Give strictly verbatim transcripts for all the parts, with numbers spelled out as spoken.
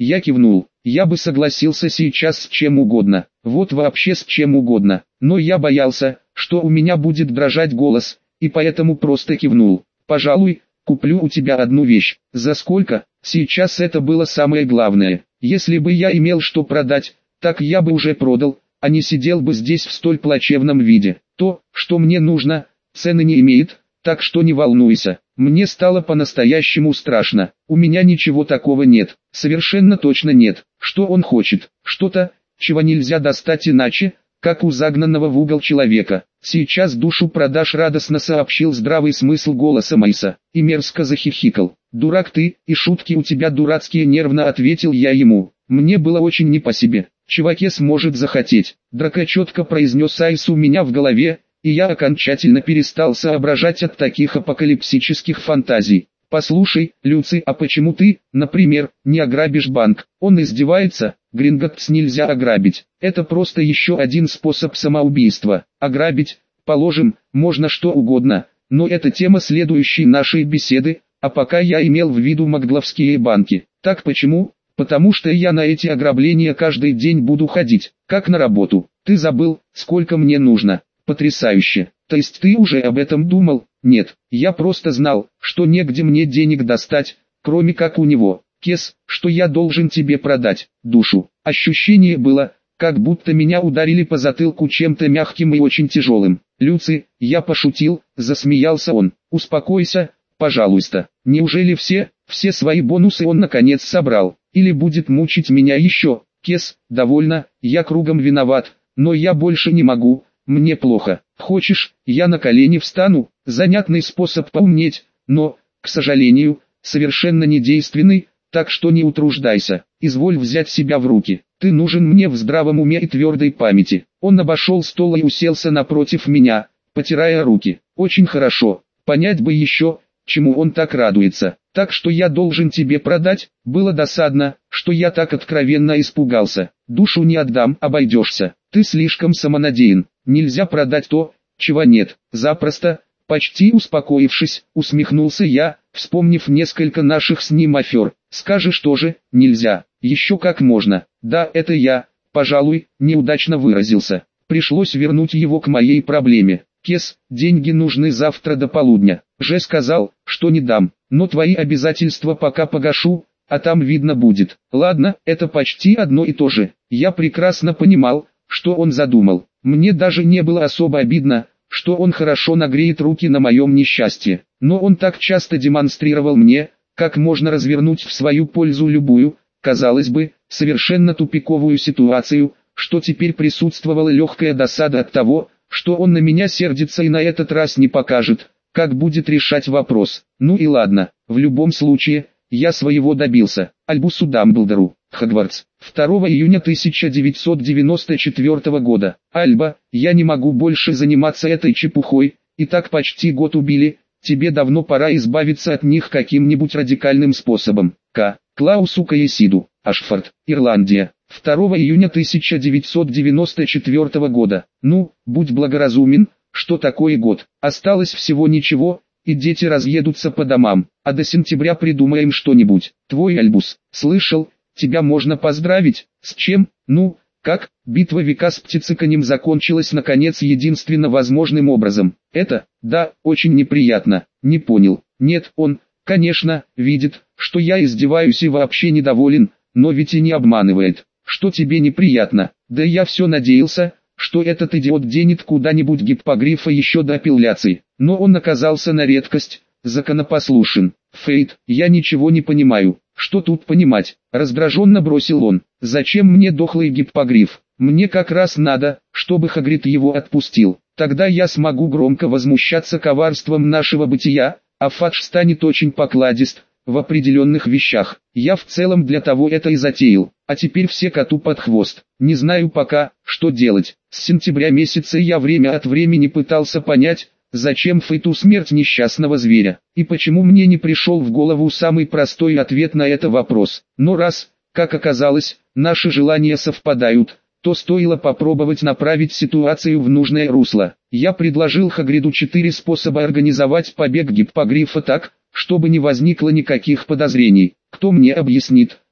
Я кивнул. Я бы согласился сейчас с чем угодно, вот вообще с чем угодно, но я боялся, что у меня будет дрожать голос, и поэтому просто кивнул. Пожалуй, куплю у тебя одну вещь. За сколько? Сейчас это было самое главное. Если бы я имел что продать, так я бы уже продал, а не сидел бы здесь в столь плачевном виде. То, что мне нужно, цены не имеет, так что не волнуйся. Мне стало по-настоящему страшно. У меня ничего такого нет. Совершенно точно нет. Что он хочет? Что-то, чего нельзя достать иначе, как у загнанного в угол человека. Сейчас душу продашь, радостно сообщил здравый смысл голоса Майса, и мерзко захихикал. Дурак ты, и шутки у тебя дурацкие, нервно ответил я ему. Мне было очень не по себе. Чувакес может захотеть. Драка четко произнес Айс у меня в голове, и я окончательно перестал соображать от таких апокалипсических фантазий. «Послушай, Люци, а почему ты, например, не ограбишь банк?» Он издевается. Гринготтс нельзя ограбить. Это просто еще один способ самоубийства. Ограбить, положим, можно что угодно, но это тема следующей нашей беседы, а пока я имел в виду макгловские банки. Так почему? Потому что я на эти ограбления каждый день буду ходить, как на работу. Ты забыл, сколько мне нужно? Потрясающе. То есть ты уже об этом думал? Нет, я просто знал, что негде мне денег достать, кроме как у него. Кес, что я должен тебе продать? Душу. Ощущение было, как будто меня ударили по затылку чем-то мягким и очень тяжелым. Люци, я пошутил, засмеялся он. Успокойся, пожалуйста. Неужели все, все свои бонусы он наконец собрал? Или будет мучить меня еще? Кес, довольно, я кругом виноват, но я больше не могу. Мне плохо. Хочешь, я на колени встану? Занятный способ поумнеть, но, к сожалению, совершенно недейственный, так что не утруждайся. Изволь взять себя в руки. Ты нужен мне в здравом уме и твердой памяти. Он обошел стол и уселся напротив меня, потирая руки. Очень хорошо. Понять бы еще, чему он так радуется. Так что я должен тебе продать? Было досадно, что я так откровенно испугался. Душу не отдам, обойдешься. Ты слишком самонадеян. Нельзя продать то, чего нет. Запросто, почти успокоившись, усмехнулся я, вспомнив несколько наших с ним афер. Скажешь тоже, нельзя. Еще как можно. Да, это я, пожалуй, неудачно выразился. Пришлось вернуть его к моей проблеме. Кес, деньги нужны завтра до полудня. Же сказал, что не дам, но твои обязательства пока погашу, а там видно будет. Ладно, это почти одно и то же. Я прекрасно понимал, что он задумал. Мне даже не было особо обидно, что он хорошо нагреет руки на моем несчастье. Но он так часто демонстрировал мне, как можно развернуть в свою пользу любую, казалось бы, совершенно тупиковую ситуацию, что теперь присутствовала легкая досада от того, что он на меня сердится и на этот раз не покажет, как будет решать вопрос. Ну и ладно, в любом случае, я своего добился. Альбусу Дамблдору, Хогвартс, второго июня тысяча девятьсот девяносто четвёртого года. Альба, я не могу больше заниматься этой чепухой, и так почти год убили, тебе давно пора избавиться от них каким-нибудь радикальным способом. К. Клаусу Каесиду, Ашфорд, Ирландия, второго июня тысяча девятьсот девяносто четвёртого года. Ну, будь благоразумен, что такое год? Осталось всего ничего, и дети разъедутся по домам, а до сентября придумаем что-нибудь. Твой Альбус, слышал, тебя можно поздравить. С чем? Ну, как? Битва века с птицеканем закончилась наконец единственно возможным образом. Это, да, очень неприятно. Не понял. Нет, он, конечно, видит, что я издеваюсь и вообще недоволен, но ведь и не обманывает. Что тебе неприятно? Да я все надеялся, что этот идиот денет куда-нибудь гиппогрифа еще до апелляции. Но он оказался на редкость законопослушен. Фейт, я ничего не понимаю. Что тут понимать? Раздраженно бросил он. Зачем мне дохлый гиппогриф? Мне как раз надо, чтобы Хагрид его отпустил. Тогда я смогу громко возмущаться коварством нашего бытия, а Фадж станет очень покладист в определенных вещах. Я в целом для того это и затеял. А теперь все коту под хвост. Не знаю пока, что делать. С сентября месяца я время от времени пытался понять, зачем Фейту смерть несчастного зверя, и почему мне не пришел в голову самый простой ответ на этот вопрос. Но раз, как оказалось, наши желания совпадают, то стоило попробовать направить ситуацию в нужное русло. Я предложил Хагриду четыре способа организовать побег гиппогрифа так, чтобы не возникло никаких подозрений. Кто мне объяснит,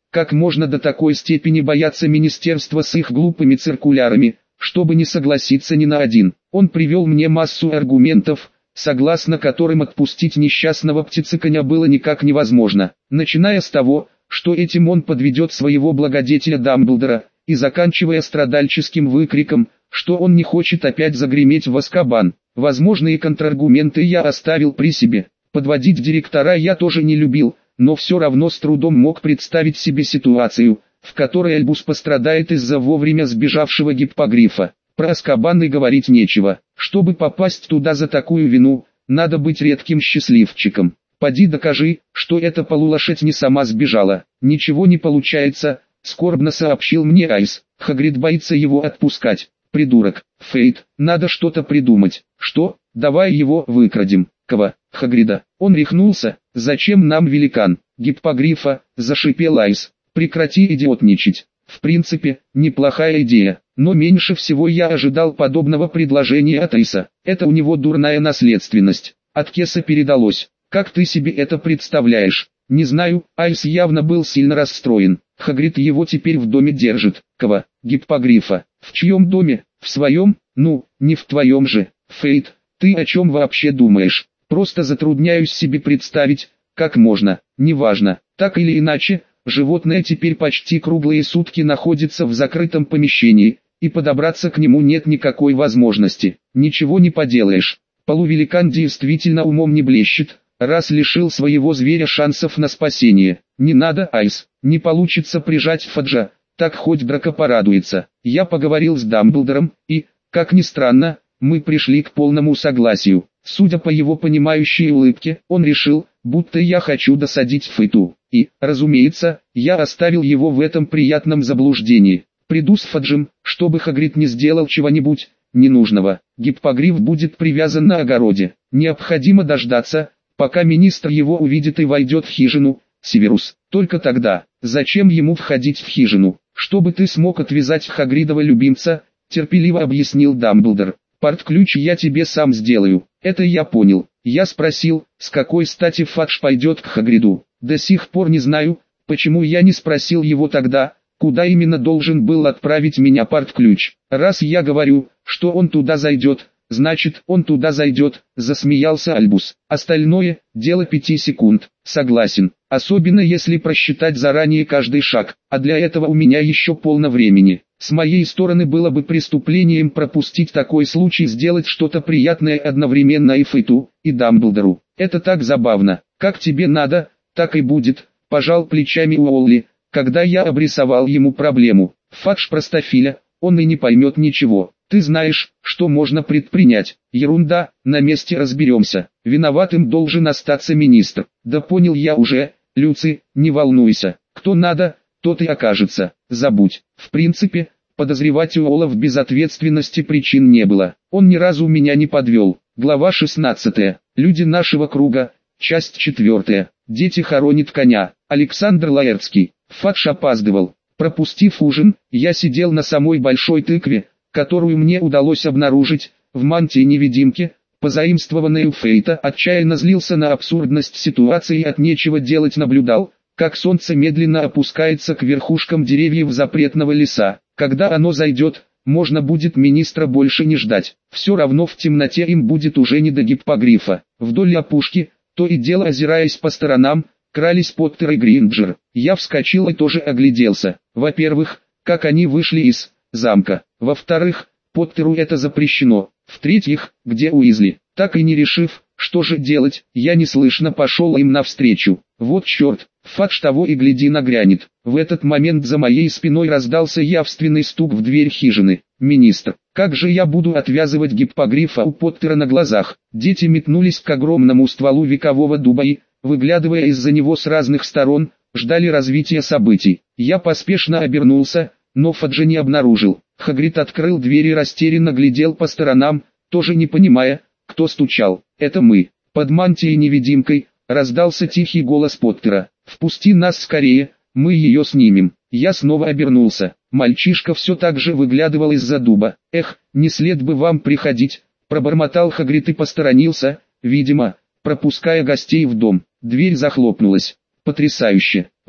Как можно до такой степени бояться министерства с их глупыми циркулярами, чтобы не согласиться ни на один? Он привел мне массу аргументов, согласно которым отпустить несчастного птицеконя было никак невозможно, начиная с того, что этим он подведет своего благодетеля Дамблдора, и заканчивая страдальческим выкриком, что он не хочет опять загреметь в Азкабан. Возможные контраргументы я оставил при себе. Подводить директора я тоже не любил, но все равно с трудом мог представить себе ситуацию, в которой Альбус пострадает из-за вовремя сбежавшего гиппогрифа. Про Азкабан и говорить нечего. Чтобы попасть туда за такую вину, надо быть редким счастливчиком. Поди докажи, что эта полулошадь не сама сбежала. Ничего не получается, скорбно сообщил мне Айс. Хагрид боится его отпускать. Придурок. Фейт, надо что-то придумать. Что? Давай его выкрадем. Кого? Хагрида. Он рехнулся. Зачем нам великан? Гиппогрифа, зашипел Айс. Прекрати идиотничать. В принципе, неплохая идея, но меньше всего я ожидал подобного предложения от Айса. Это у него дурная наследственность. От Кеса передалось. Как ты себе это представляешь? Не знаю, Айс явно был сильно расстроен. Хагрид его теперь в доме держит. Кого? Гиппогрифа. В чьем доме? В своем? Ну, не в твоем же. Фейт, ты о чем вообще думаешь? Просто затрудняюсь себе представить, как можно. Неважно, так или иначе, животное теперь почти круглые сутки находится в закрытом помещении, и подобраться к нему нет никакой возможности. Ничего не поделаешь. Полувеликан действительно умом не блещет, раз лишил своего зверя шансов на спасение. Не надо, Айс, не получится прижать Фаджа, так хоть Драко порадуется. Я поговорил с Дамблдором, и, как ни странно, мы пришли к полному согласию. Судя по его понимающей улыбке, он решил, будто я хочу досадить Фейту. И, разумеется, я оставил его в этом приятном заблуждении. Приду с Фаджем, чтобы Хагрид не сделал чего-нибудь ненужного. Гиппогриф будет привязан на огороде. Необходимо дождаться, пока министр его увидит и войдет в хижину. Северус, только тогда. Зачем ему входить в хижину? Чтобы ты смог отвязать Хагридова любимца, терпеливо объяснил Дамблдор. Порт-ключ я тебе сам сделаю. Это я понял. Я спросил, с какой стати Фадж пойдет к Хагриду. До сих пор не знаю, почему я не спросил его тогда, куда именно должен был отправить меня порт-ключ. Раз я говорю, что он туда зайдет, значит он туда зайдет, засмеялся Альбус. Остальное – дело пяти секунд. Согласен, особенно если просчитать заранее каждый шаг, а для этого у меня еще полно времени. С моей стороны было бы преступлением пропустить такой случай сделать что-то приятное одновременно и Фейту, и Дамблдору. Это так забавно. Как тебе надо, так и будет, пожал плечами Уолли, когда я обрисовал ему проблему. Фадж простофиля, он и не поймет ничего. Ты знаешь, что можно предпринять. Ерунда, на месте разберемся. Виноватым должен остаться министр. Да понял я уже, Люци, не волнуйся. Кто надо, тот и окажется. Забудь. В принципе, подозревать Уолла в безответственности причин не было. Он ни разу меня не подвел. Глава шестнадцатая. Люди нашего круга. Часть четвертая. Дети хоронят коня. Александр Лаэртский. Фадж опаздывал. Пропустив ужин, я сидел на самой большой тыкве, которую мне удалось обнаружить, в мантии-невидимке, позаимствованной у Фейта. Отчаянно злился на абсурдность ситуации и от нечего делать наблюдал, как солнце медленно опускается к верхушкам деревьев запретного леса. Когда оно зайдет, можно будет министра больше не ждать. Все равно в темноте им будет уже не до гиппогрифа. Вдоль опушки, то и дело озираясь по сторонам, крались Поттер и Гринджер. Я вскочил и тоже огляделся. Во-первых, как они вышли из замка. Во-вторых, Поттеру это запрещено. В-третьих, где Уизли? Так и не решив, что же делать, я неслышно пошел им навстречу. Вот черт, Фадж того и гляди нагрянет. В этот момент за моей спиной раздался явственный стук в дверь хижины. Министр, как же я буду отвязывать гиппогрифа у Поттера на глазах? Дети метнулись к огромному стволу векового дуба и, выглядывая из-за него с разных сторон, ждали развития событий. Я поспешно обернулся, но Фаджа не обнаружил. Хагрид открыл дверь и растерянно глядел по сторонам, тоже не понимая, кто стучал. «Это мы». Под мантией-невидимкой раздался тихий голос Поттера. «Впусти нас скорее, мы ее снимем». Я снова обернулся. Мальчишка все так же выглядывал из-за дуба. «Эх, не след бы вам приходить», — пробормотал Хагрид и посторонился, видимо, пропуская гостей в дом. Дверь захлопнулась. «Потрясающе!» —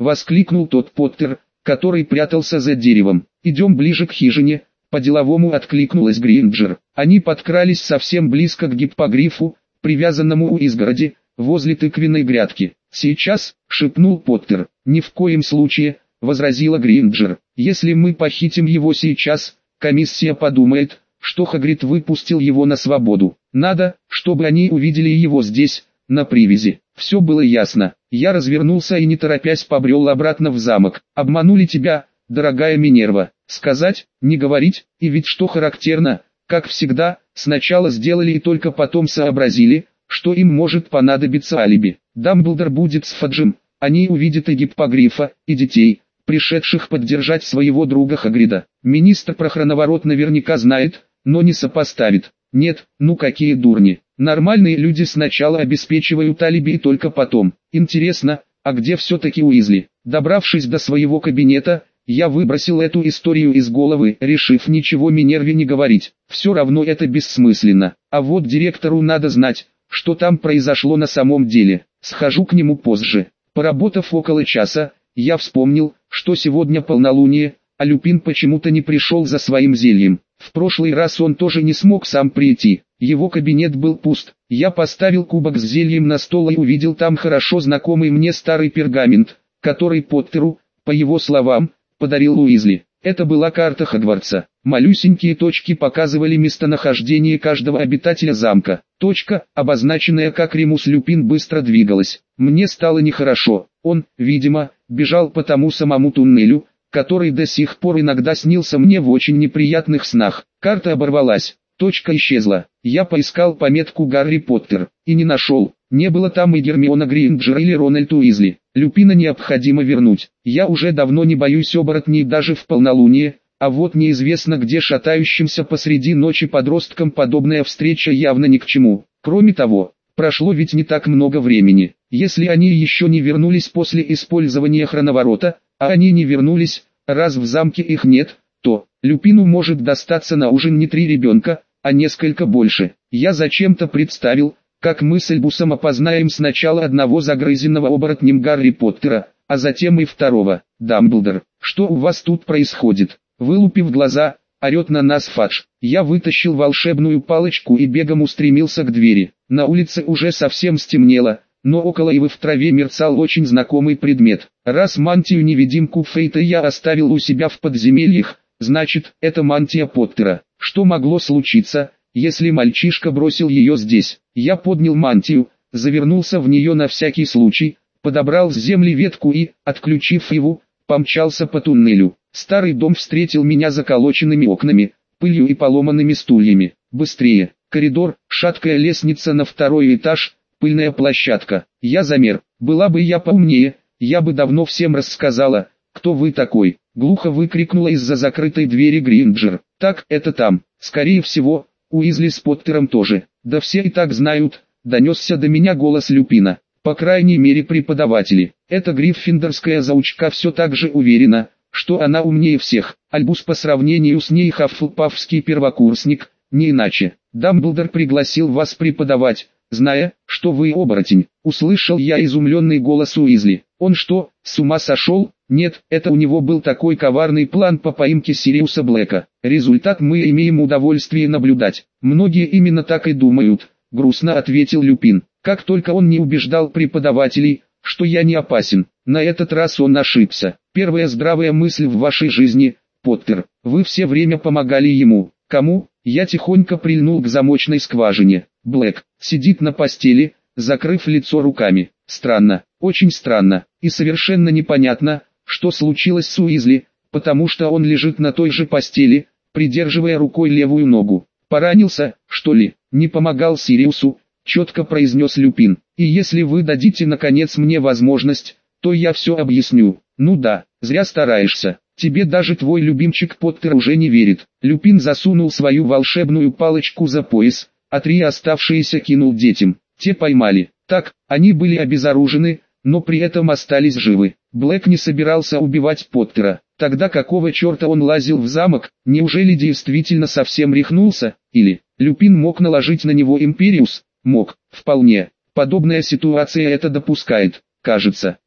воскликнул тот Поттер, который прятался за деревом. «Идем ближе к хижине», — по-деловому откликнулась Гринджер. Они подкрались совсем близко к гиппогрифу, привязанному у изгороди, возле тыквенной грядки. «Сейчас», — шепнул Поттер. «Ни в коем случае», — возразила Гринджер. «Если мы похитим его сейчас, комиссия подумает, что Хагрид выпустил его на свободу. Надо, чтобы они увидели его здесь, на привязи». Все было ясно. Я развернулся и не торопясь побрел обратно в замок. «Обманули тебя, дорогая Минерва. Сказать, не говорить, и ведь что характерно, как всегда, сначала сделали и только потом сообразили, что им может понадобиться алиби. Дамблдор будет с Фаджем, они увидят и гиппогрифа, и детей, пришедших поддержать своего друга Хагрида. Министр про хроноворот наверняка знает, но не сопоставит. Нет, ну какие дурни. Нормальные люди сначала обеспечивают алиби и только потом. Интересно, а где все-таки Уизли?» Добравшись до своего кабинета, я выбросил эту историю из головы, решив ничего Минерве не говорить. Все равно это бессмысленно. А вот директору надо знать, что там произошло на самом деле. Схожу к нему позже. Поработав около часа, я вспомнил, что сегодня полнолуние, а Люпин почему-то не пришел за своим зельем. В прошлый раз он тоже не смог сам прийти. Его кабинет был пуст. Я поставил кубок с зельем на стол и увидел там хорошо знакомый мне старый пергамент, который Поттеру, по его словам, подарил Уизли. Это была карта Хогвартса. Малюсенькие точки показывали местонахождение каждого обитателя замка. Точка, обозначенная как Ремус Люпин, быстро двигалась. Мне стало нехорошо. Он, видимо, бежал по тому самому туннелю, который до сих пор иногда снился мне в очень неприятных снах. Карта оборвалась. Точка исчезла. Я поискал пометку «Гарри Поттер» и не нашел. Не было там и Гермиона Грейнджер или Рональд Уизли. Люпина необходимо вернуть. Я уже давно не боюсь оборотней даже в полнолуние, а вот неизвестно где шатающимся посреди ночи подросткам подобная встреча явно ни к чему. Кроме того, прошло ведь не так много времени. Если они еще не вернулись после использования хроноворота, а они не вернулись, раз в замке их нет, то Люпину может достаться на ужин не три ребенка, а несколько больше. Я зачем-то представил, как мы с Альбусом опознаем сначала одного загрызенного оборотнем Гарри Поттера, а затем и второго. «Дамблдор, что у вас тут происходит?» Вылупив глаза, орет на нас Фадж. Я вытащил волшебную палочку и бегом устремился к двери. На улице уже совсем стемнело, но около ивы в траве мерцал очень знакомый предмет. Раз мантию-невидимку Фейта я оставил у себя в подземельях, значит, это мантия Поттера. Что могло случиться, если мальчишка бросил ее здесь? Я поднял мантию, завернулся в нее на всякий случай, подобрал с земли ветку и, отключив его, помчался по туннелю. Старый дом встретил меня заколоченными окнами, пылью и поломанными стульями. Быстрее! Коридор, шаткая лестница на второй этаж, пыльная площадка. Я замер. Была бы я поумнее, я бы давно всем рассказала, кто вы такой. Глухо выкрикнула из-за закрытой двери Гринджер. Так, это там. Скорее всего, Уизли с Поттером тоже. Да все и так знают, донесся до меня голос Люпина. По крайней мере преподаватели. Эта гриффиндорская заучка все так же уверена, что она умнее всех. Альбус по сравнению с ней хаффлпафский первокурсник, не иначе. Дамблдор пригласил вас преподавать, зная, что вы оборотень. Услышал я изумленный голос Уизли. Он что, с ума сошел? Нет, это у него был такой коварный план по поимке Сириуса Блэка. Результат мы имеем удовольствие наблюдать. Многие именно так и думают, грустно ответил Люпин. Как только он не убеждал преподавателей, что я не опасен. На этот раз он ошибся. Первая здравая мысль в вашей жизни, Поттер. Вы все время помогали ему. Кому? Я тихонько прильнул к замочной скважине. Блэк сидит на постели, закрыв лицо руками. Странно, очень странно, и совершенно непонятно, что случилось с Уизли, потому что он лежит на той же постели, придерживая рукой левую ногу. Поранился, что ли? Не помогал Сириусу, четко произнес Люпин. И если вы дадите наконец мне возможность, то я все объясню. Ну да, зря стараешься. Тебе даже твой любимчик Поттер уже не верит. Люпин засунул свою волшебную палочку за пояс, а три оставшиеся кинул детям. Те поймали. Так, они были обезоружены, но при этом остались живы. Блэк не собирался убивать Поттера. Тогда какого черта он лазил в замок? Неужели действительно совсем рехнулся? Или Люпин мог наложить на него Империус? Мог, вполне. Подобная ситуация это допускает, кажется.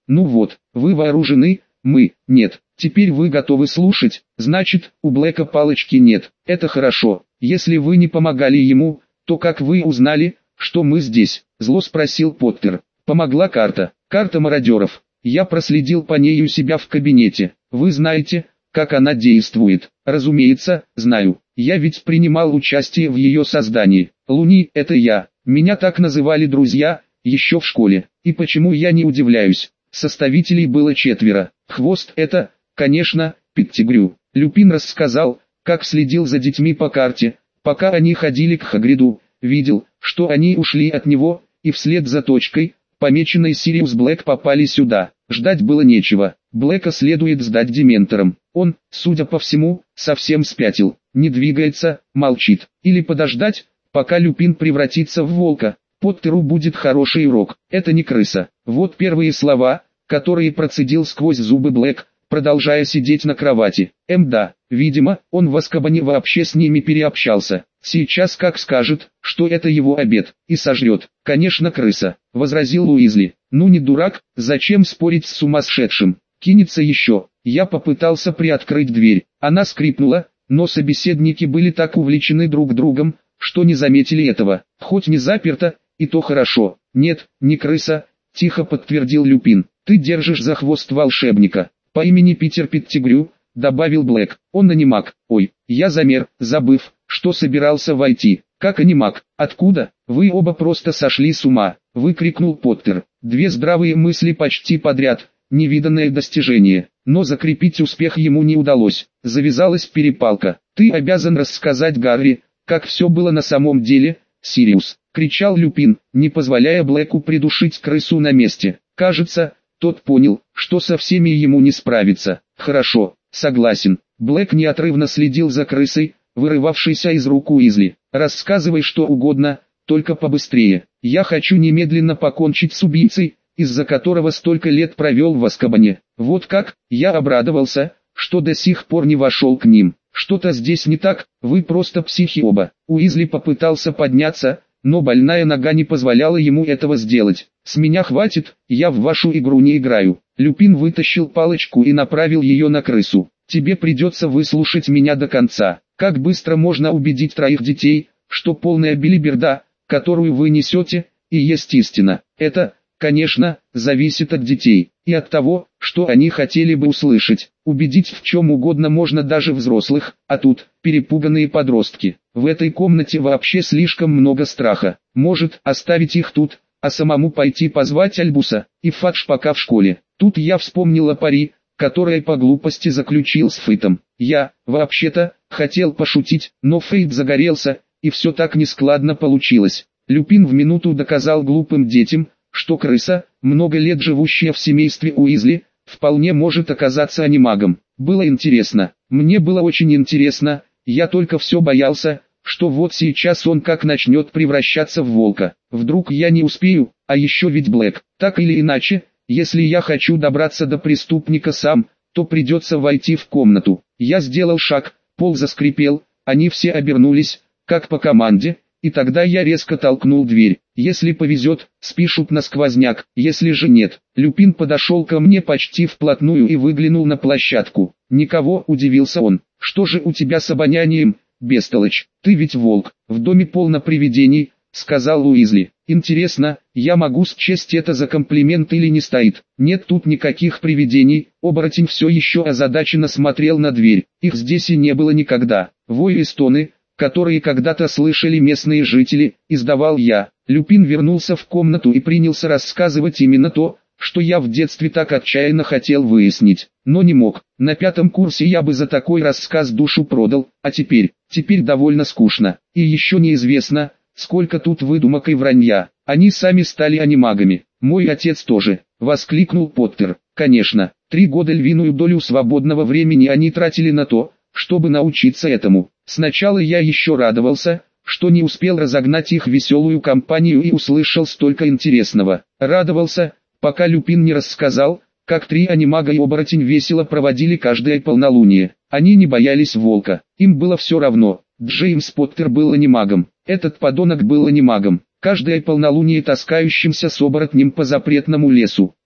Ну вот, вы вооружены, мы, нет. Теперь вы готовы слушать, значит, у Блэка палочки нет. Это хорошо. Если вы не помогали ему, то как вы узнали, что мы здесь? Зло спросил Поттер. Помогла карта. Карта мародеров. Я проследил по ней у себя в кабинете. Вы знаете, как она действует? Разумеется, знаю. Я ведь принимал участие в ее создании. Луни, это я. Меня так называли друзья, еще в школе. И почему я не удивляюсь? Составителей было четверо. Хвост это, конечно, Петтигрю. Люпин рассказал, как следил за детьми по карте, пока они ходили к Хагриду, видел, что они ушли от него, и вслед за точкой, помеченной Сириус Блэк, попали сюда. Ждать было нечего. Блэка следует сдать дементорам. Он, судя по всему, совсем спятил. Не двигается, молчит. Или подождать, пока Люпин превратится в волка. Поттеру будет хороший урок. Это не крыса. Вот первые слова, которые процедил сквозь зубы Блэк, продолжая сидеть на кровати. Эм да, видимо, он в Азкабане вообще с ними переобщался. Сейчас как скажет, что это его обед, и сожрет. Конечно, крыса, возразил Уизли. Ну не дурак, зачем спорить с сумасшедшим? Кинется еще. Я попытался приоткрыть дверь. Она скрипнула, но собеседники были так увлечены друг другом, что не заметили этого. Хоть не заперто, и то хорошо. Нет, не крыса, тихо подтвердил Люпин. Ты держишь за хвост волшебника. По имени Питер Петтигрю, добавил Блэк. Он анимаг. Ой, я замер, забыв, что собирался войти. Как анимаг? Откуда? Вы оба просто сошли с ума, выкрикнул Поттер. Две здравые мысли почти подряд, невиданное достижение. Но закрепить успех ему не удалось. Завязалась перепалка. Ты обязан рассказать Гарри, как все было на самом деле, Сириус, кричал Люпин, не позволяя Блэку придушить крысу на месте. Кажется, тот понял, что со всеми ему не справиться. Хорошо, согласен. Блэк неотрывно следил за крысой, вырывавшейся из рук Уизли. Рассказывай что угодно, только побыстрее. Я хочу немедленно покончить с убийцей, из-за которого столько лет провел в Азкабане. Вот как, я обрадовался, что до сих пор не вошел к ним. Что-то здесь не так, вы просто психи оба. Уизли попытался подняться, но больная нога не позволяла ему этого сделать. С меня хватит, я в вашу игру не играю. Люпин вытащил палочку и направил ее на крысу. Тебе придется выслушать меня до конца. Как быстро можно убедить троих детей, что полная белиберда, которую вы несете, и есть истина? Это, конечно, зависит от детей, и от того, что они хотели бы услышать. Убедить в чем угодно можно даже взрослых, а тут, перепуганные подростки. В этой комнате вообще слишком много страха. Может, оставить их тут, а самому пойти позвать Альбуса и Фадж пока в школе. Тут я вспомнил о пари, которое по глупости заключил с Фейтом. Я, вообще-то, хотел пошутить, но Фейт загорелся, и все так нескладно получилось. Люпин в минуту доказал глупым детям, что крыса, много лет живущая в семействе Уизли, вполне может оказаться анимагом. Было интересно, мне было очень интересно, я только все боялся, что вот сейчас он как начнет превращаться в волка. Вдруг я не успею, а еще ведь Блэк. Так или иначе, если я хочу добраться до преступника сам, то придется войти в комнату. Я сделал шаг, пол заскрипел, они все обернулись, как по команде, и тогда я резко толкнул дверь. Если повезет, спишут на сквозняк, если же нет. Люпин подошел ко мне почти вплотную и выглянул на площадку. Никого, удивился он. Что же у тебя с обонянием, бестолочь? Ты ведь волк, в доме полно привидений, сказал Уизли. Интересно, я могу счесть это за комплимент или не стоит? Нет тут никаких привидений. Оборотень все еще озадаченно смотрел на дверь. Их здесь и не было никогда. Вой и стоны, которые когда-то слышали местные жители, издавал я. Люпин вернулся в комнату и принялся рассказывать именно то, что я в детстве так отчаянно хотел выяснить, но не мог. На пятом курсе я бы за такой рассказ душу продал, а теперь, теперь довольно скучно. И еще неизвестно, сколько тут выдумок и вранья. Они сами стали анимагами. Мой отец тоже, воскликнул Поттер. Конечно, три года львиную долю свободного времени они тратили на то, чтобы научиться этому. Сначала я еще радовался, что не успел разогнать их веселую компанию и услышал столько интересного. Радовался, пока Люпин не рассказал, как три анимага и оборотень весело проводили каждое полнолуние. Они не боялись волка, им было все равно. Джеймс Поттер был анимагом, этот подонок был анимагом. Каждое полнолуние таскающимся с оборотнем по запретному лесу.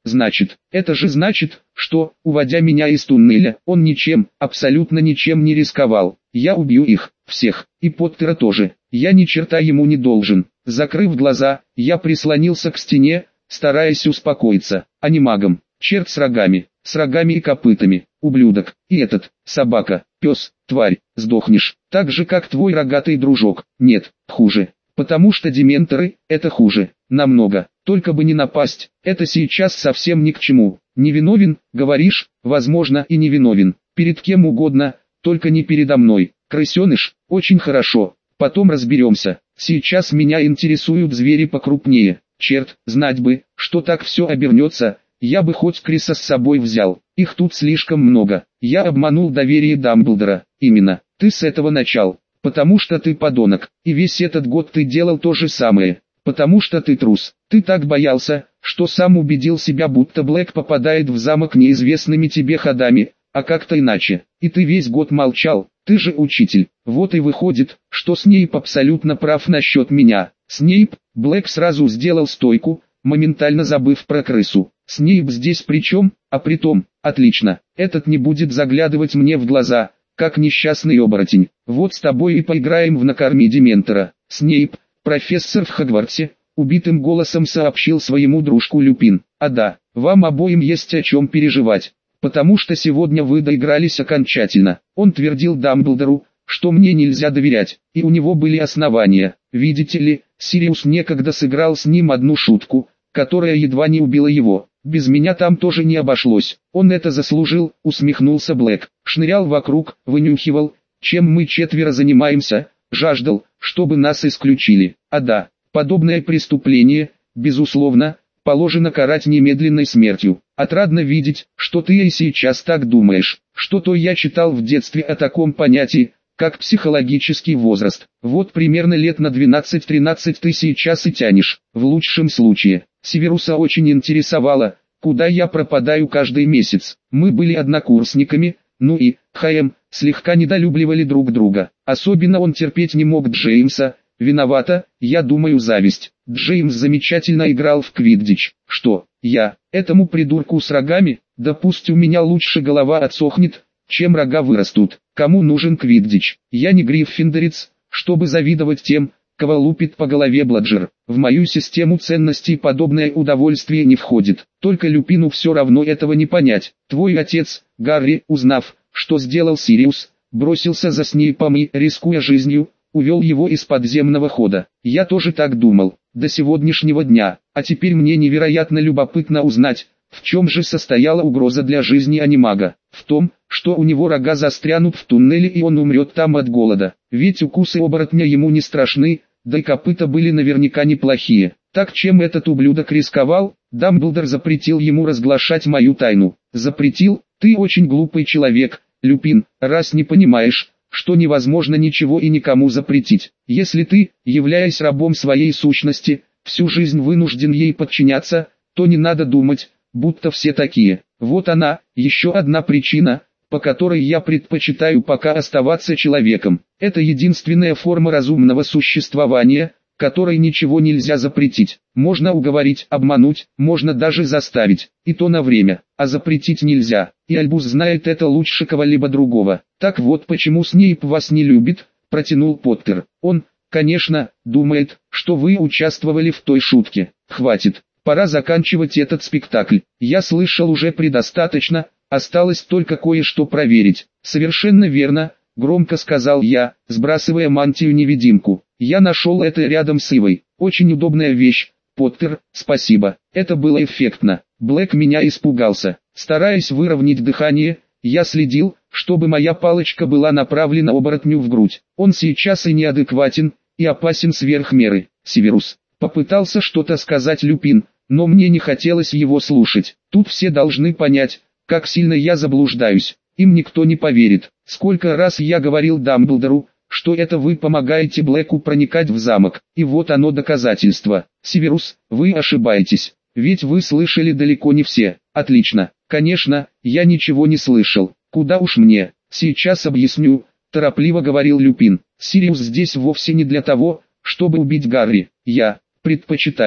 значит, это же значит, что, уводя меня из туннеля, он ничем, абсолютно ничем не рисковал. Я убью их, всех, и Поттера тоже. Я ни черта ему не должен. Закрыв глаза, я прислонился к стене, стараясь успокоиться. Анимагом, черт с рогами, с рогами и копытами, ублюдок, и этот, собака, пес, тварь, сдохнешь, так же как твой рогатый дружок. Нет, хуже. Потому что дементоры, это хуже, намного, только бы не напасть, это сейчас совсем ни к чему. Невиновен, говоришь, возможно и невиновен, перед кем угодно, только не передо мной. Крысеныш, очень хорошо, потом разберемся, сейчас меня интересуют звери покрупнее. Черт, знать бы, что так все обернется, я бы хоть Криса с собой взял, их тут слишком много. Я обманул доверие Дамблдора, именно, ты с этого начал. Потому что ты подонок, и весь этот год ты делал то же самое. Потому что ты трус. Ты так боялся, что сам убедил себя, будто Блэк попадает в замок неизвестными тебе ходами, а как-то иначе. И ты весь год молчал, ты же учитель. Вот и выходит, что Снейп абсолютно прав насчет меня. Снейп, Блэк сразу сделал стойку, моментально забыв про крысу. Снейп здесь при чем? А при том, отлично, этот не будет заглядывать мне в глаза, как несчастный оборотень. Вот с тобой и поиграем в накорми дементора. Снейп, профессор в Хогвартсе, убитым голосом сообщил своему дружку Люпин. А да, вам обоим есть о чем переживать, потому что сегодня вы доигрались окончательно. Он твердил Дамблдору, что мне нельзя доверять, и у него были основания. Видите ли, Сириус некогда сыграл с ним одну шутку, которая едва не убила его. Без меня там тоже не обошлось. Он это заслужил, усмехнулся Блэк. Шнырял вокруг, вынюхивал, чем мы четверо занимаемся, жаждал, чтобы нас исключили. А да, подобное преступление, безусловно, положено карать немедленной смертью. Отрадно видеть, что ты и сейчас так думаешь. Что-то я читал в детстве о таком понятии, как психологический возраст. Вот примерно лет на двенадцать-тринадцать ты сейчас и тянешь, в лучшем случае. Северуса очень интересовало, куда я пропадаю каждый месяц. Мы были однокурсниками, ну и, ХМ, слегка недолюбливали друг друга. Особенно он терпеть не мог Джеймса. Виновата, я думаю, зависть. Джеймс замечательно играл в квиддич. Что, я, этому придурку с рогами? Да пусть у меня лучше голова отсохнет, чем рога вырастут. Кому нужен квиддич? Я не гриффиндорец, чтобы завидовать тем, кого лупит по голове Бладжер. В мою систему ценностей подобное удовольствие не входит. Только Люпину все равно этого не понять. Твой отец, Гарри, узнав, что сделал Сириус, бросился за Снейпом и, рискуя жизнью, увел его из подземного хода. Я тоже так думал, до сегодняшнего дня. А теперь мне невероятно любопытно узнать, в чем же состояла угроза для жизни анимага. В том, что у него рога застрянут в туннеле и он умрет там от голода. Ведь укусы оборотня ему не страшны, да и копыта были наверняка неплохие. Так чем этот ублюдок рисковал? Дамблдор запретил ему разглашать мою тайну. Запретил? Ты очень глупый человек, Люпин, раз не понимаешь, что невозможно ничего и никому запретить. Если ты, являясь рабом своей сущности, всю жизнь вынужден ей подчиняться, то не надо думать, будто все такие. Вот она, еще одна причина, по которой я предпочитаю пока оставаться человеком. Это единственная форма разумного существования, которой ничего нельзя запретить. Можно уговорить, обмануть, можно даже заставить, и то на время, а запретить нельзя. И Альбус знает это лучше кого-либо другого. Так вот почему Снейп вас не любит, протянул Поттер. Он, конечно, думает, что вы участвовали в той шутке. Хватит, пора заканчивать этот спектакль. Я слышал уже предостаточно, осталось только кое-что проверить. Совершенно верно, громко сказал я, сбрасывая мантию-невидимку. Я нашел это рядом с Ивой. Очень удобная вещь, Поттер, спасибо. Это было эффектно. Блэк меня испугался. Стараясь выровнять дыхание, я следил, чтобы моя палочка была направлена оборотню в грудь. Он сейчас и неадекватен, и опасен сверх меры. Северус. Попытался что-то сказать Люпин, но мне не хотелось его слушать. Тут все должны понять, как сильно я заблуждаюсь. Им никто не поверит. Сколько раз я говорил Дамблдору, что это вы помогаете Блэку проникать в замок, и вот оно доказательство. Северус, вы ошибаетесь, ведь вы слышали далеко не все. Отлично, конечно, я ничего не слышал, куда уж мне, сейчас объясню, торопливо говорил Люпин. Сириус здесь вовсе не для того, чтобы убить Гарри. Я предпочитаю,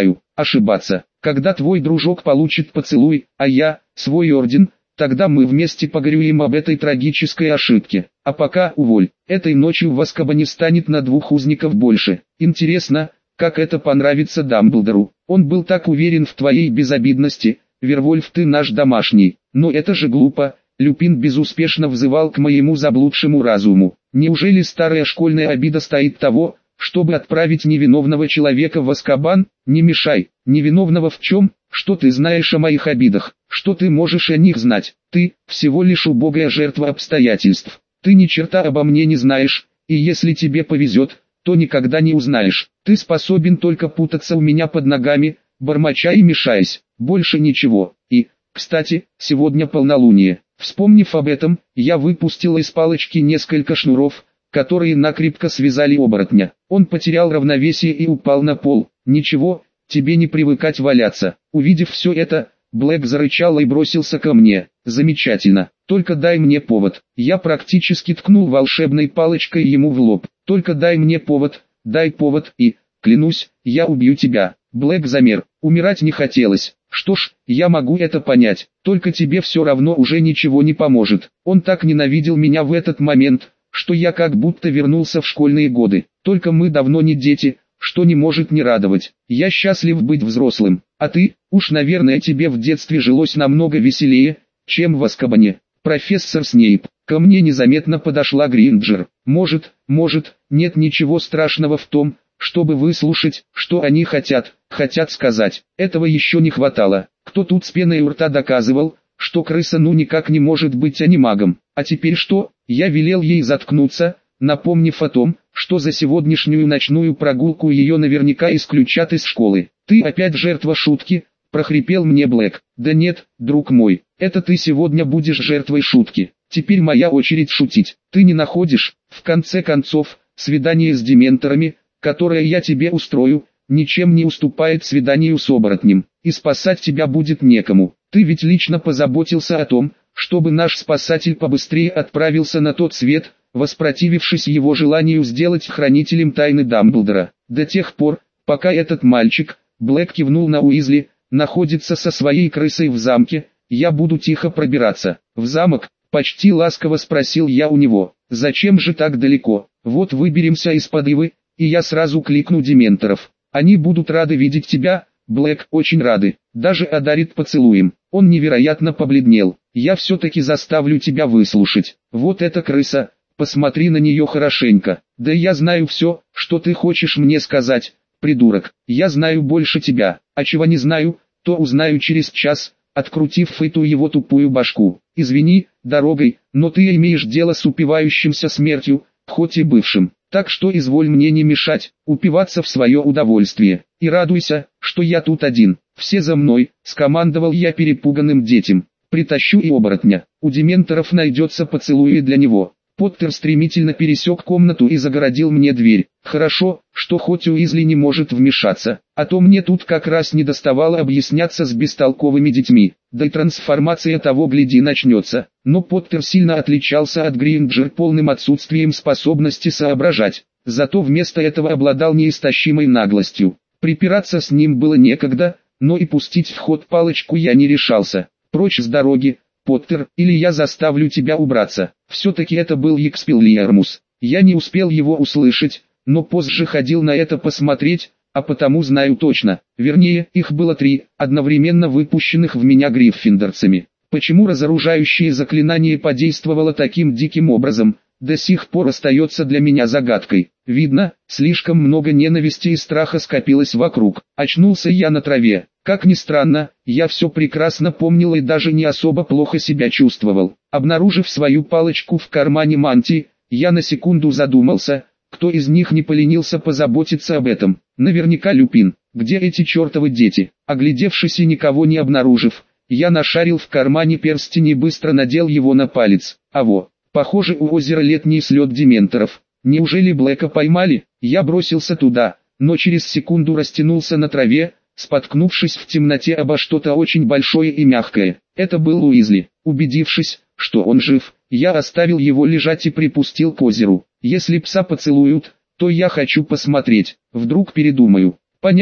ошибаться. Когда твой дружок получит поцелуй, а я – свой орден, тогда мы вместе поговорим об этой трагической ошибке. А пока уволь. Этой ночью в Азкабане станет на двух узников больше. Интересно, как это понравится Дамблдору. Он был так уверен в твоей безобидности. Вервольф, ты наш домашний. Но это же глупо. Люпин безуспешно взывал к моему заблудшему разуму. Неужели старая школьная обида стоит того, чтобы отправить невиновного человека в Азкабан? Не мешай. Невиновного в чем? Что ты знаешь о моих обидах? Что ты можешь о них знать? Ты всего лишь убогая жертва обстоятельств. Ты ни черта обо мне не знаешь, и если тебе повезет, то никогда не узнаешь. Ты способен только путаться у меня под ногами, бормоча и мешаясь. Больше ничего. И, кстати, сегодня полнолуние. Вспомнив об этом, я выпустил из палочки несколько шнуров, которые накрепко связали оборотня. Он потерял равновесие и упал на пол. Ничего, тебе не привыкать валяться. Увидев все это, Блэк зарычал и бросился ко мне. Замечательно, только дай мне повод. Я практически ткнул волшебной палочкой ему в лоб. Только дай мне повод, дай повод и, клянусь, я убью тебя. Блэк замер, умирать не хотелось. Что ж, я могу это понять, только тебе все равно уже ничего не поможет. Он так ненавидел меня в этот момент, что я как будто вернулся в школьные годы. Только мы давно не дети, что не может не радовать. Я счастлив быть взрослым, а ты, уж наверное тебе в детстве жилось намного веселее, чем в Азкабане. Профессор Снейп, ко мне незаметно подошла Гринджер. Может, может, нет ничего страшного в том, чтобы выслушать, что они хотят, хотят сказать. Этого еще не хватало. Кто тут с пеной у рта доказывал, что крыса ну никак не может быть анимагом. А теперь что? Я велел ей заткнуться, напомнив о том, что за сегодняшнюю ночную прогулку ее наверняка исключат из школы. Ты опять жертва шутки, прохрипел мне Блэк. Да нет, друг мой, это ты сегодня будешь жертвой шутки. Теперь моя очередь шутить. Ты не находишь, в конце концов, свидание с дементорами, которое я тебе устрою, ничем не уступает свиданию с оборотнем, и спасать тебя будет некому. Ты ведь лично позаботился о том, чтобы наш спасатель побыстрее отправился на тот свет, воспротивившись его желанию сделать хранителем тайны Дамблдора. До тех пор, пока этот мальчик, Блэк кивнул на Уизли, находится со своей крысой в замке, я буду тихо пробираться. В замок? Почти ласково спросил я у него. Зачем же так далеко? Вот выберемся из-под ивы, и я сразу кликну дементоров. Они будут рады видеть тебя, Блэк, очень рады, даже одарит поцелуем. Он невероятно побледнел. Я все-таки заставлю тебя выслушать. Вот эта крыса, посмотри на нее хорошенько. Да я знаю все, что ты хочешь мне сказать, придурок. Я знаю больше тебя, а чего не знаю, то узнаю через час, открутив Фейту его тупую башку. Извини, дорогой, но ты имеешь дело с упивающимся смертью, хоть и бывшим. Так что изволь мне не мешать, упиваться в свое удовольствие. И радуйся, что я тут один. Все за мной, скомандовал я перепуганным детям. Притащу и оборотня. У дементоров найдется поцелуй и для него. Поттер стремительно пересек комнату и загородил мне дверь. Хорошо, что хоть Уизли не может вмешаться, а то мне тут как раз не доставало объясняться с бестолковыми детьми. Да и трансформация того гляди начнется. Но Поттер сильно отличался от Гринджер полным отсутствием способности соображать. Зато вместо этого обладал неистощимой наглостью. Припираться с ним было некогда, но и пустить в ход палочку я не решался. Прочь с дороги, Поттер, или я заставлю тебя убраться. Все-таки это был Експеллиармус. Я не успел его услышать, но позже ходил на это посмотреть, а потому знаю точно. Вернее, их было три, одновременно выпущенных в меня гриффиндорцами. Почему разоружающее заклинание подействовало таким диким образом, до сих пор остается для меня загадкой. Видно, слишком много ненависти и страха скопилось вокруг. Очнулся я на траве. Как ни странно, я все прекрасно помнил и даже не особо плохо себя чувствовал. Обнаружив свою палочку в кармане мантии, я на секунду задумался, кто из них не поленился позаботиться об этом. Наверняка Люпин. Где эти чертовы дети? Оглядевшись и никого не обнаружив, я нашарил в кармане перстень и быстро надел его на палец. А во, похоже, у озера летний слет дементоров. Неужели Блэка поймали? Я бросился туда, но через секунду растянулся на траве, споткнувшись в темноте обо что-то очень большое и мягкое. Это был Уизли. Убедившись, что он жив, я оставил его лежать и припустил к озеру. Если пса поцелуют, то я хочу посмотреть, вдруг передумаю. Понять,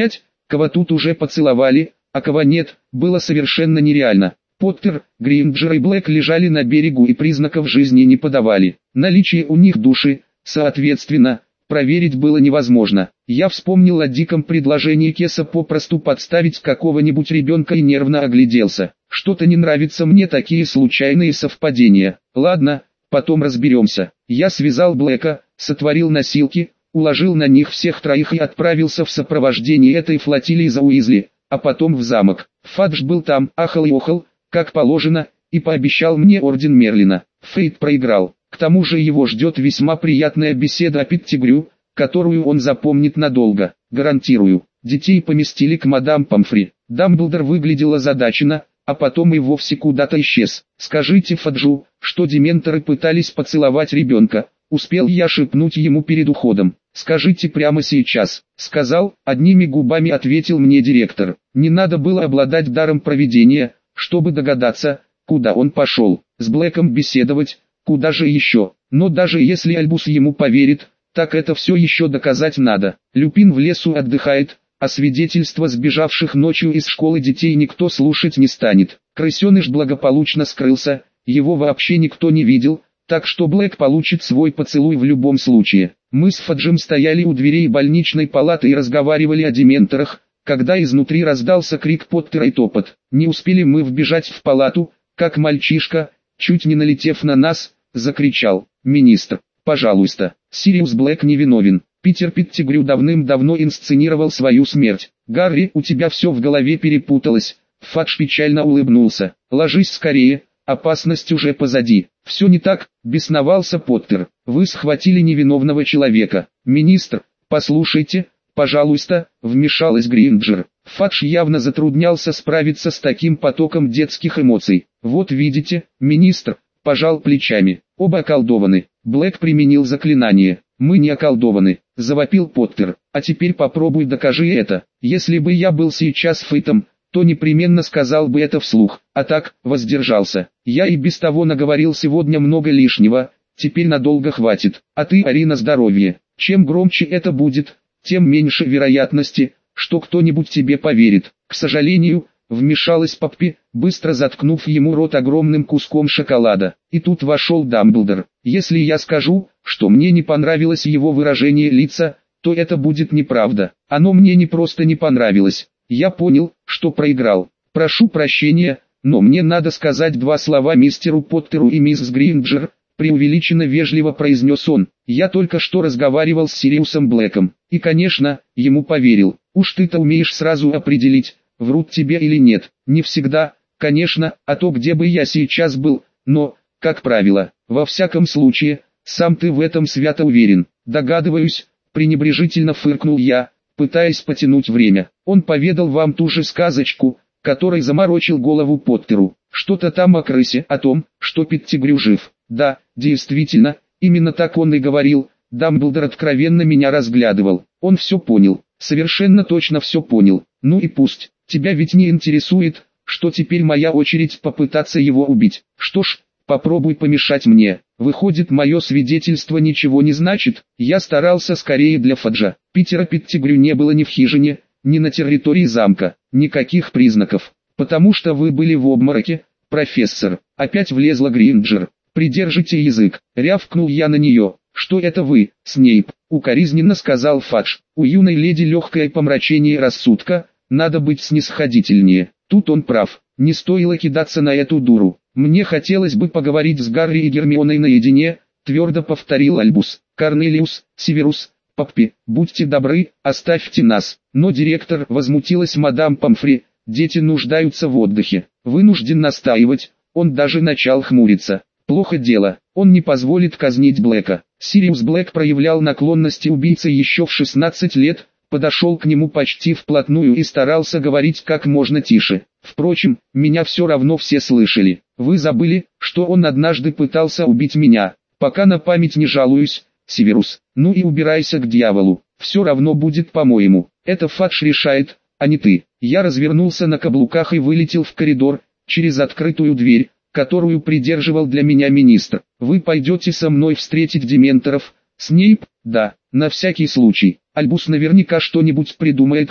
кого тут уже поцеловали, а кого нет, было совершенно нереально. Поттер, Грейнджер и Блэк лежали на берегу и признаков жизни не подавали. Наличие у них души, соответственно, проверить было невозможно. Я вспомнил о диком предложении Кеса попросту подставить какого-нибудь ребенка и нервно огляделся. Что-то не нравятся мне такие случайные совпадения. Ладно, потом разберемся. Я связал Блэка, сотворил носилки, уложил на них всех троих и отправился в сопровождении этой флотилии за Уизли, а потом в замок. Фадж был там, ахал и охал, как положено, и пообещал мне орден Мерлина. Фейт проиграл. К тому же его ждет весьма приятная беседа о Петтигрю, которую он запомнит надолго, гарантирую. Детей поместили к мадам Помфри. Дамблдор выглядел озадаченно, а потом и вовсе куда-то исчез. «Скажите Фаджу, что дементоры пытались поцеловать ребенка», успел я шепнуть ему перед уходом. «Скажите прямо сейчас», — сказал, одними губами ответил мне директор. Не надо было обладать даром провидения, чтобы догадаться, куда он пошел. С Блэком беседовать, куда же еще? Но даже если Альбус ему поверит, так это все еще доказать надо. Люпин в лесу отдыхает, а свидетельства сбежавших ночью из школы детей никто слушать не станет. Крысеныш благополучно скрылся, его вообще никто не видел, так что Блэк получит свой поцелуй в любом случае. Мы с Фаджем стояли у дверей больничной палаты и разговаривали о дементорах, когда изнутри раздался крик Поттера и топот. Не успели мы вбежать в палату, как мальчишка, чуть не налетев на нас, закричал: «Министр, пожалуйста, Сириус Блэк невиновен. Питер Петтигрю давным-давно инсценировал свою смерть. Гарри, у тебя все в голове перепуталось». Фадж печально улыбнулся. «Ложись скорее, опасность уже позади». «Все не так», — бесновался Поттер. «Вы схватили невиновного человека». «Министр, послушайте, пожалуйста», — вмешалась Гринджер. Фадж явно затруднялся справиться с таким потоком детских эмоций. «Вот видите, министр», — пожал плечами. «Оба околдованы». Блэк применил заклинание. «Мы не околдованы», — завопил Поттер. «А теперь попробуй докажи это». Если бы я был сейчас Фейтом, то непременно сказал бы это вслух, а так, воздержался. Я и без того наговорил сегодня много лишнего, теперь надолго хватит. А ты ори на здоровье. Чем громче это будет, тем меньше вероятности, что кто-нибудь тебе поверит. К сожалению, вмешалась Поппи, быстро заткнув ему рот огромным куском шоколада. И тут вошел Дамблдор. Если я скажу, что мне не понравилось его выражение лица, то это будет неправда. Оно мне не просто не понравилось. Я понял, что проиграл. Прошу прощения, но мне надо сказать два слова мистеру Поттеру и мисс Гринджер, преувеличенно вежливо произнес он. Я только что разговаривал с Сириусом Блэком, и, конечно, ему поверил. Уж ты-то умеешь сразу определить, врут тебе или нет. Не всегда, конечно, а то где бы я сейчас был, но, как правило, во всяком случае, сам ты в этом свято уверен. Догадываюсь, пренебрежительно фыркнул я, пытаясь потянуть время. Он поведал вам ту же сказочку, которой заморочил голову Поттеру. Что-то там о крысе, о том, что Петтигрю жив. Да, действительно, именно так он и говорил. Дамблдор откровенно меня разглядывал. Он все понял, совершенно точно все понял. Ну и пусть, тебя ведь не интересует, что теперь моя очередь попытаться его убить. Что ж, попробуй помешать мне. Выходит, мое свидетельство ничего не значит. Я старался скорее для Фаджа. Питера Петтигрю не было ни в хижине, ни на территории замка. Никаких признаков. Потому что вы были в обмороке, профессор. Опять влезла Гринджер. Придержите язык. Рявкнул я на нее. Что это вы, Снейп? Укоризненно сказал Фадж. У юной леди легкое помрачение рассудка. Надо быть снисходительнее. Тут он прав. Не стоило кидаться на эту дуру. Мне хотелось бы поговорить с Гарри и Гермионой наедине, твердо повторил Альбус. Корнелиус, Северус, Поппи, будьте добры, оставьте нас. Но директор, возмутилась мадам Помфри, дети нуждаются в отдыхе. Вынужден настаивать, он даже начал хмуриться. Плохо дело, он не позволит казнить Блэка. Сириус Блэк проявлял наклонности убийцы еще в шестнадцать лет, подошел к нему почти вплотную и старался говорить как можно тише. Впрочем, меня все равно все слышали. Вы забыли, что он однажды пытался убить меня. Пока на память не жалуюсь, Северус. Ну и убирайся к дьяволу. Все равно будет по-моему. Это Фадж решает, а не ты. Я развернулся на каблуках и вылетел в коридор, через открытую дверь, которую придерживал для меня министр. Вы пойдете со мной встретить дементоров? Снейп? Да, на всякий случай. Альбус наверняка что-нибудь придумает, хоть,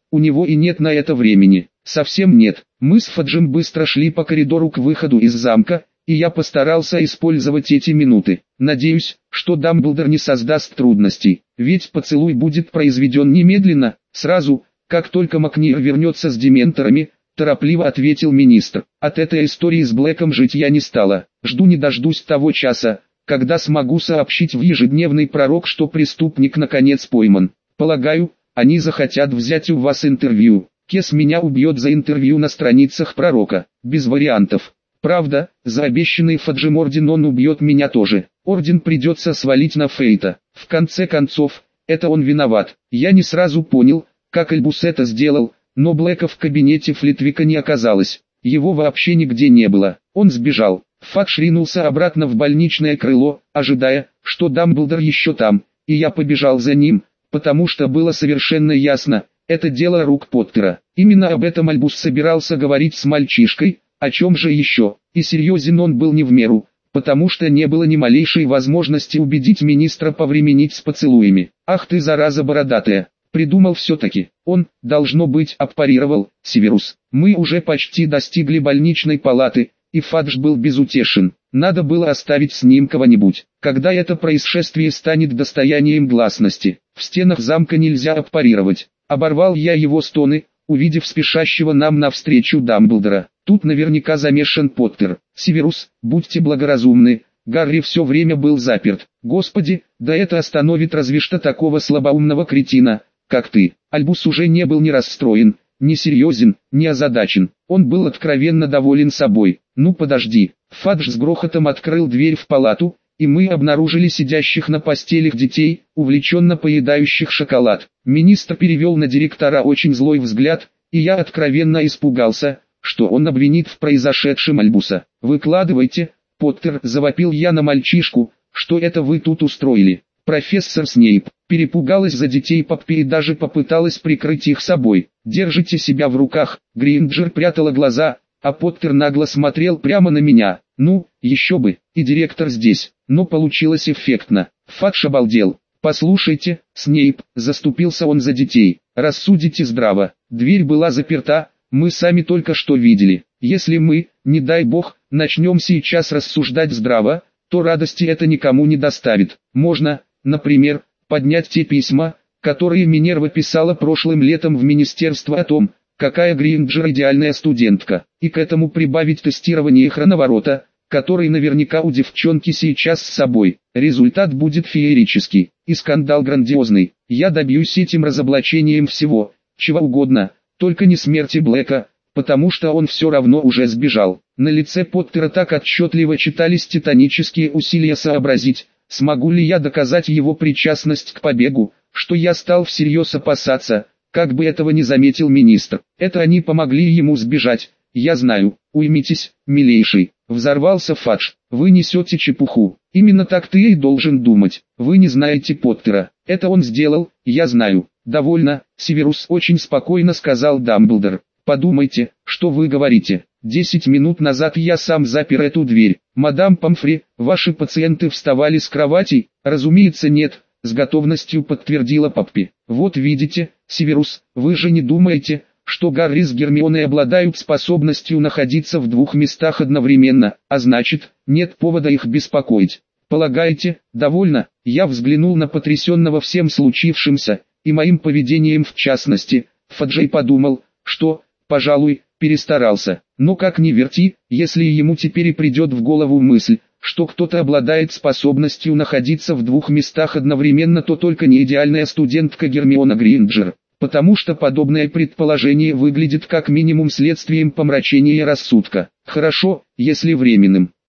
у него и нет на это времени. Совсем нет. Мы с Фаджем быстро шли по коридору к выходу из замка, и я постарался использовать эти минуты. Надеюсь, что Дамблдор не создаст трудностей, ведь поцелуй будет произведен немедленно, сразу, как только Макнир вернется с дементорами, торопливо ответил министр. От этой истории с Блэком жить я не стала. Жду не дождусь того часа, когда смогу сообщить в ежедневный пророк, что преступник наконец пойман. Полагаю, они захотят взять у вас интервью. Кес меня убьет за интервью на страницах пророка, без вариантов. Правда, за обещанный Фаджем орден он убьет меня тоже. Орден придется свалить на Фейта. В конце концов, это он виноват. Я не сразу понял, как Альбус это сделал, но Блэка в кабинете Флитвика не оказалось. Его вообще нигде не было. Он сбежал. Фадж ринулся обратно в больничное крыло, ожидая, что Дамблдор еще там, и я побежал за ним, потому что было совершенно ясно, это дело рук Поттера. Именно об этом Альбус собирался говорить с мальчишкой, о чем же еще, и серьезен он был не в меру, потому что не было ни малейшей возможности убедить министра повременить с поцелуями. «Ах ты зараза бородатая!» Придумал все-таки. Он, должно быть, аппарировал. «Северус, мы уже почти достигли больничной палаты», и Фадж был безутешен. Надо было оставить с ним кого-нибудь. Когда это происшествие станет достоянием гласности, в стенах замка нельзя аппарировать. Оборвал я его стоны, увидев спешащего нам навстречу Дамблдора. Тут наверняка замешан Поттер. «Северус, будьте благоразумны, Гарри все время был заперт. Господи, да это остановит разве что такого слабоумного кретина, как ты». Альбус уже не был ни расстроен, ни серьезен, ни озадачен. Он был откровенно доволен собой. «Ну подожди». Фадж с грохотом открыл дверь в палату, и мы обнаружили сидящих на постелях детей, увлеченно поедающих шоколад. Министр перевел на директора очень злой взгляд, и я откровенно испугался, что он обвинит в произошедшем Альбуса. «Выкладывайте, Поттер», — завопил я на мальчишку, — «что это вы тут устроили?» Профессор Снейп перепугалась за детей Поппи и даже попыталась прикрыть их собой. «Держите себя в руках», — Гринджер прятала глаза, а Поттер нагло смотрел прямо на меня. Ну, еще бы, и директор здесь, но получилось эффектно. Фадж обалдел. «Послушайте, Снейп», — заступился он за детей, — «рассудите здраво, дверь была заперта, мы сами только что видели. Если мы, не дай бог, начнем сейчас рассуждать здраво, то радости это никому не доставит. Можно, например, поднять те письма, которые Минерва писала прошлым летом в министерство о том, какая Гринджер идеальная студентка, и к этому прибавить тестирование хроноворота, который наверняка у девчонки сейчас с собой. Результат будет феерический, и скандал грандиозный. Я добьюсь этим разоблачением всего, чего угодно, только не смерти Блэка, потому что он все равно уже сбежал». На лице Поттера так отчетливо читались титанические усилия сообразить, смогу ли я доказать его причастность к побегу, что я стал всерьез опасаться, как бы этого не заметил министр. Это они помогли ему сбежать, я знаю. «Уймитесь, милейший», — взорвался Фадж, — «вы несете чепуху. Именно так ты и должен думать. Вы не знаете Поттера. Это он сделал, я знаю». «Довольно, Северус», — очень спокойно сказал Дамблдор. «Подумайте, что вы говорите. Десять минут назад я сам запер эту дверь. Мадам Помфри, ваши пациенты вставали с кроватей?» «Разумеется нет», — с готовностью подтвердила Поппи. «Вот видите, Северус, вы же не думаете, что Гарри с Гермионой обладают способностью находиться в двух местах одновременно, а значит, нет повода их беспокоить. Полагаете, довольно?» Я взглянул на потрясенного всем случившимся, и моим поведением в частности, Фаджей подумал, что, пожалуй, перестарался. Но как ни верти, если ему теперь и придет в голову мысль, что кто-то обладает способностью находиться в двух местах одновременно, то только не идеальная студентка Гермиона Гринджер, потому что подобное предположение выглядит как минимум следствием помрачения рассудка. Хорошо, если временным.